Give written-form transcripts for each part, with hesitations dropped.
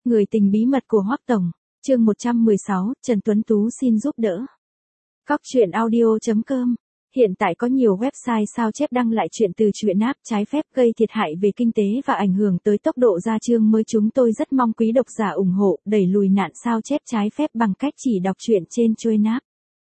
Người tình bí mật của Hoắc Tổng, chương 116, Trần Tuấn Tú xin giúp đỡ. Cóc truyện audio.com. Hiện tại có nhiều website sao chép đăng lại chuyện từ truyện app trái phép gây thiệt hại về kinh tế và ảnh hưởng tới tốc độ ra chương mới. Chúng tôi rất mong quý độc giả ủng hộ đẩy lùi nạn sao chép trái phép bằng cách chỉ đọc truyện trên truyện app.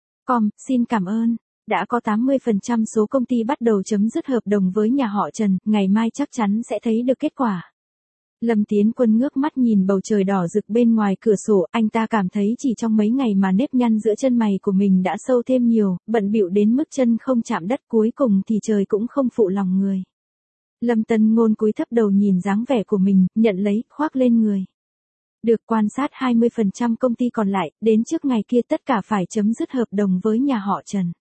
Xin cảm ơn. Đã có 80% số công ty bắt đầu chấm dứt hợp đồng với nhà họ Trần, ngày mai chắc chắn sẽ thấy được kết quả. Lâm Tiến Quân ngước mắt nhìn bầu trời đỏ rực bên ngoài cửa sổ, anh ta cảm thấy chỉ trong mấy ngày mà nếp nhăn giữa chân mày của mình đã sâu thêm nhiều, bận bịu đến mức chân không chạm đất, cuối cùng thì trời cũng không phụ lòng người. Lâm Tân Ngôn cúi thấp đầu nhìn dáng vẻ của mình, nhận lấy, khoác lên người. Được quan sát 20% công ty còn lại, đến trước ngày kia tất cả phải chấm dứt hợp đồng với nhà họ Trần.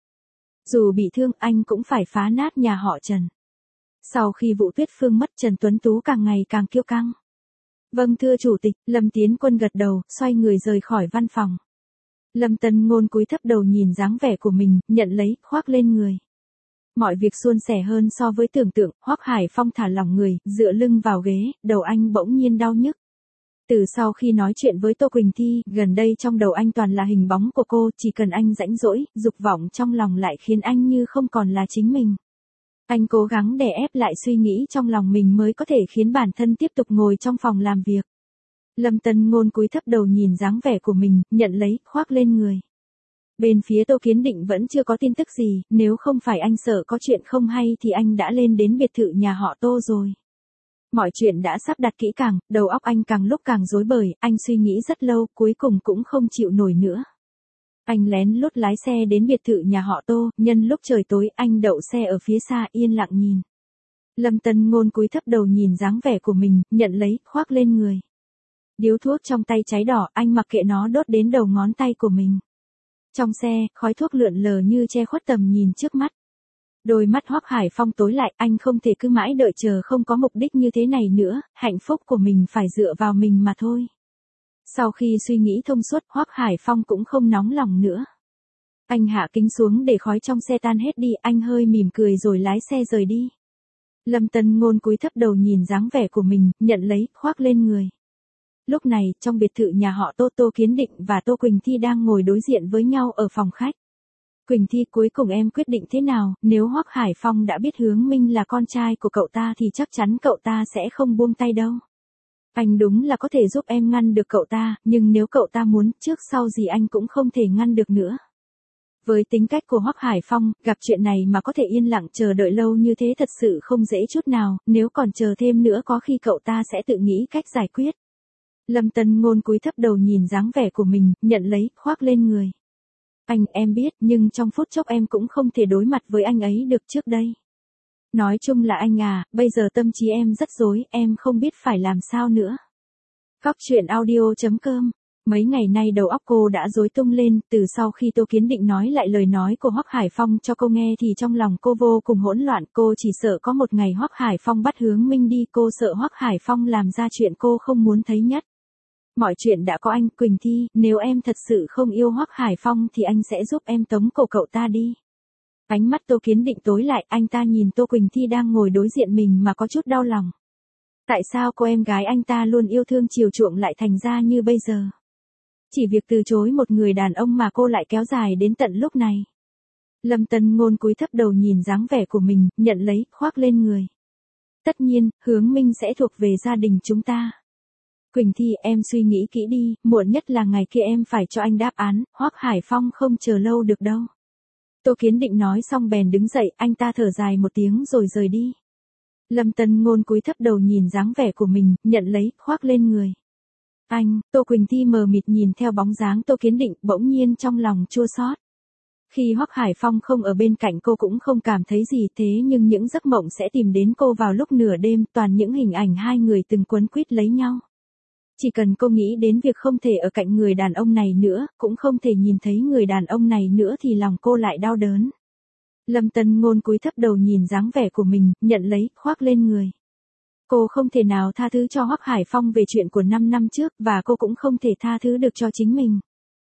Dù bị thương, anh cũng phải phá nát nhà họ Trần. Sau khi vụ Tuyết Phương mất, Trần Tuấn Tú càng ngày càng kiêu căng. Vâng thưa chủ tịch, Lâm Tiến Quân gật đầu, xoay người rời khỏi văn phòng. Lâm Tân Ngôn cúi thấp đầu nhìn dáng vẻ của mình, nhận lấy, khoác lên người. Mọi việc suôn sẻ hơn so với tưởng tượng, Hoắc Hải Phong thả lỏng người, dựa lưng vào ghế, đầu anh bỗng nhiên đau nhức. Từ sau khi nói chuyện với Tô Quỳnh Thi, gần đây trong đầu anh toàn là hình bóng của cô, chỉ cần anh rãnh rỗi, dục vọng trong lòng lại khiến anh như không còn là chính mình. Anh cố gắng đè ép lại suy nghĩ trong lòng mình mới có thể khiến bản thân tiếp tục ngồi trong phòng làm việc. Lâm Tân Ngôn cúi thấp đầu nhìn dáng vẻ của mình, nhận lấy, khoác lên người. Bên phía Tô Kiến Định vẫn chưa có tin tức gì, nếu không phải anh sợ có chuyện không hay thì anh đã lên đến biệt thự nhà họ Tô rồi. Mọi chuyện đã sắp đặt kỹ càng, đầu óc anh càng lúc càng rối bời, anh suy nghĩ rất lâu, cuối cùng cũng không chịu nổi nữa. Anh lén lút lái xe đến biệt thự nhà họ Tô, nhân lúc trời tối, anh đậu xe ở phía xa yên lặng nhìn. Lâm Tân Ngôn cúi thấp đầu nhìn dáng vẻ của mình, nhận lấy, khoác lên người. Điếu thuốc trong tay cháy đỏ, anh mặc kệ nó đốt đến đầu ngón tay của mình. Trong xe, khói thuốc lượn lờ như che khuất tầm nhìn trước mắt. Đôi mắt Hoắc Hải Phong tối lại, anh không thể cứ mãi đợi chờ không có mục đích như thế này nữa, hạnh phúc của mình phải dựa vào mình mà thôi. Sau khi suy nghĩ thông suốt, Hoắc Hải Phong cũng không nóng lòng nữa. Anh hạ kính xuống để khói trong xe tan hết đi, anh hơi mỉm cười rồi lái xe rời đi. Lâm Tân Ngôn cúi thấp đầu nhìn dáng vẻ của mình, nhận lấy, khoác lên người. Lúc này, trong biệt thự nhà họ Tô, Tô Kiến Định và Tô Quỳnh Thi đang ngồi đối diện với nhau ở phòng khách. Quỳnh Thi, cuối cùng em quyết định thế nào? Nếu Hoắc Hải Phong đã biết Hướng Minh là con trai của cậu ta thì chắc chắn cậu ta sẽ không buông tay đâu. Anh đúng là có thể giúp em ngăn được cậu ta, nhưng nếu cậu ta muốn, trước sau gì anh cũng không thể ngăn được nữa. Với tính cách của Hoắc Hải Phong, gặp chuyện này mà có thể yên lặng chờ đợi lâu như thế thật sự không dễ chút nào, nếu còn chờ thêm nữa có khi cậu ta sẽ tự nghĩ cách giải quyết. Lâm Tân Ngôn cúi thấp đầu nhìn dáng vẻ của mình, nhận lấy, khoác lên người. Em biết, nhưng trong phút chốc em cũng không thể đối mặt với anh ấy được trước đây. Nói chung là anh à, bây giờ tâm trí em rất rối, em không biết phải làm sao nữa. Cóc truyện audio.com. Mấy ngày nay đầu óc cô đã rối tung lên, từ sau khi Tô Kiến Định nói lại lời nói của Hoắc Hải Phong cho cô nghe thì trong lòng cô vô cùng hỗn loạn, cô chỉ sợ có một ngày Hoắc Hải Phong bắt Hướng Minh đi, cô sợ Hoắc Hải Phong làm ra chuyện cô không muốn thấy nhất. Mọi chuyện đã có anh, Quỳnh Thi, nếu em thật sự không yêu Hoắc Hải Phong thì anh sẽ giúp em tống cổ cậu ta đi. Ánh mắt Tô Kiến Định tối lại, anh ta nhìn Tô Quỳnh Thi đang ngồi đối diện mình mà có chút đau lòng. Tại sao cô em gái anh ta luôn yêu thương chiều chuộng lại thành ra như bây giờ? Chỉ việc từ chối một người đàn ông mà cô lại kéo dài đến tận lúc này. Lâm Tân Ngôn cúi thấp đầu nhìn dáng vẻ của mình, nhận lấy, khoác lên người. Tất nhiên, Hướng Minh sẽ thuộc về gia đình chúng ta. Quỳnh Thi, em suy nghĩ kỹ đi, muộn nhất là ngày kia em phải cho anh đáp án, Hoắc Hải Phong không chờ lâu được đâu. Tô Kiến Định nói xong bèn đứng dậy, anh ta thở dài một tiếng rồi rời đi. Lâm Tân Ngôn cúi thấp đầu nhìn dáng vẻ của mình, nhận lấy, khoác lên người. Tô Quỳnh Thi mờ mịt nhìn theo bóng dáng Tô Kiến Định, bỗng nhiên trong lòng chua xót. Khi Hoắc Hải Phong không ở bên cạnh cô cũng không cảm thấy gì, thế nhưng những giấc mộng sẽ tìm đến cô vào lúc nửa đêm, toàn những hình ảnh hai người từng quấn quýt lấy nhau. Chỉ cần cô nghĩ đến việc không thể ở cạnh người đàn ông này nữa, cũng không thể nhìn thấy người đàn ông này nữa thì lòng cô lại đau đớn. Lâm Tân Ngôn cúi thấp đầu nhìn dáng vẻ của mình, nhận lấy, khoác lên người. Cô không thể nào tha thứ cho Hoắc Hải Phong về chuyện của 5 năm trước, và cô cũng không thể tha thứ được cho chính mình.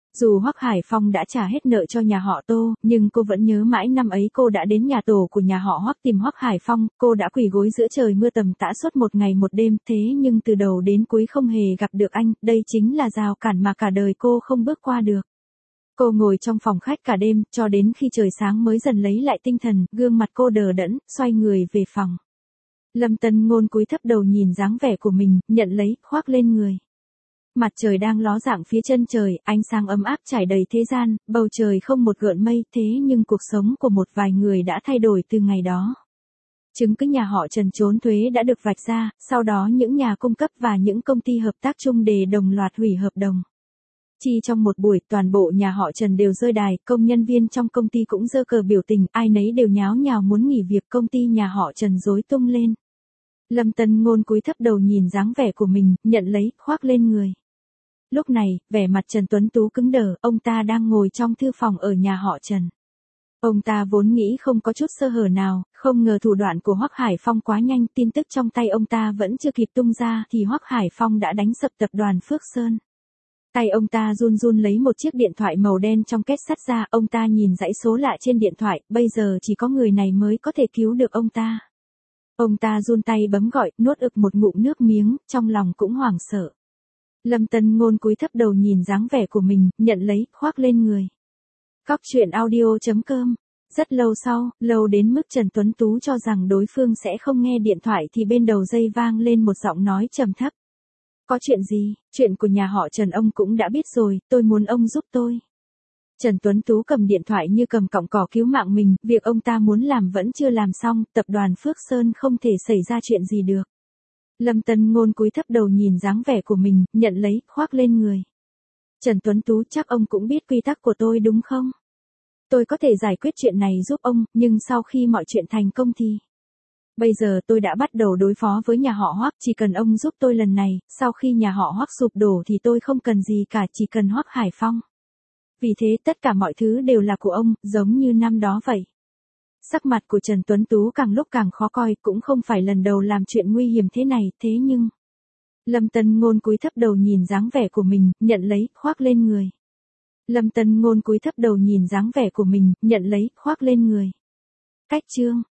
Dù Hoắc Hải Phong đã trả hết nợ cho nhà họ Tô, nhưng cô vẫn nhớ mãi năm ấy cô đã đến nhà tổ của nhà họ Hoắc tìm Hoắc Hải Phong, cô đã quỳ gối giữa trời mưa tầm tã suốt một ngày một đêm, thế nhưng từ đầu đến cuối không hề gặp được anh, đây chính là rào cản mà cả đời cô không bước qua được. Cô ngồi trong phòng khách cả đêm, cho đến khi trời sáng mới dần lấy lại tinh thần, gương mặt cô đờ đẫn, xoay người về phòng. Lâm Tân Ngôn cúi thấp đầu nhìn dáng vẻ của mình, nhận lấy, khoác lên người. Mặt trời đang ló dạng phía chân trời, ánh sáng ấm áp trải đầy thế gian, bầu trời không một gợn mây, thế nhưng cuộc sống của một vài người đã thay đổi từ ngày đó. Chứng cứ nhà họ Trần trốn thuế đã được vạch ra, sau đó những nhà cung cấp và những công ty hợp tác chung để đồng loạt hủy hợp đồng. Chỉ trong một buổi, toàn bộ nhà họ Trần đều rơi đài, công nhân viên trong công ty cũng giơ cờ biểu tình, ai nấy đều nháo nhào muốn nghỉ việc, công ty nhà họ Trần rối tung lên. Lâm Tân Ngôn cúi thấp đầu nhìn dáng vẻ của mình, nhận lấy, khoác lên người. Lúc này, vẻ mặt Trần Tuấn Tú cứng đờ, ông ta đang ngồi trong thư phòng ở nhà họ Trần. Ông ta vốn nghĩ không có chút sơ hở nào, không ngờ thủ đoạn của Hoắc Hải Phong quá nhanh, tin tức trong tay ông ta vẫn chưa kịp tung ra thì Hoắc Hải Phong đã đánh sập tập đoàn Phước Sơn. Tay ông ta run run lấy một chiếc điện thoại màu đen trong két sắt ra, ông ta nhìn dãy số lạ trên điện thoại, bây giờ chỉ có người này mới có thể cứu được ông ta. Ông ta run tay bấm gọi, nuốt ực một ngụm nước miếng, trong lòng cũng hoảng sợ. Lâm Tân Ngôn cúi thấp đầu nhìn dáng vẻ của mình, nhận lấy, khoác lên người. Cóc truyện audio.com. Rất lâu sau, lâu đến mức Trần Tuấn Tú cho rằng đối phương sẽ không nghe điện thoại thì bên đầu dây vang lên một giọng nói trầm thấp. Có chuyện gì? Chuyện của nhà họ Trần ông cũng đã biết rồi, tôi muốn ông giúp tôi. Trần Tuấn Tú cầm điện thoại như cầm cọng cỏ cứu mạng mình, việc ông ta muốn làm vẫn chưa làm xong, tập đoàn Phước Sơn không thể xảy ra chuyện gì được. Lâm Tân Ngôn cúi thấp đầu nhìn dáng vẻ của mình, nhận lấy, khoác lên người. Trần Tuấn Tú, chắc ông cũng biết quy tắc của tôi đúng không? Tôi có thể giải quyết chuyện này giúp ông, nhưng sau khi mọi chuyện thành công thì... Bây giờ tôi đã bắt đầu đối phó với nhà họ Hoắc, chỉ cần ông giúp tôi lần này, sau khi nhà họ Hoắc sụp đổ thì tôi không cần gì cả, chỉ cần Hoắc Hải Phong. Vì thế tất cả mọi thứ đều là của ông, giống như năm đó vậy. Sắc mặt của Trần Tuấn Tú càng lúc càng khó coi, cũng không phải lần đầu làm chuyện nguy hiểm thế này, thế nhưng... Lâm Tân Ngôn cúi thấp đầu nhìn dáng vẻ của mình, nhận lấy, khoác lên người. Lâm Tân Ngôn cúi thấp đầu nhìn dáng vẻ của mình, nhận lấy, khoác lên người. Cách chương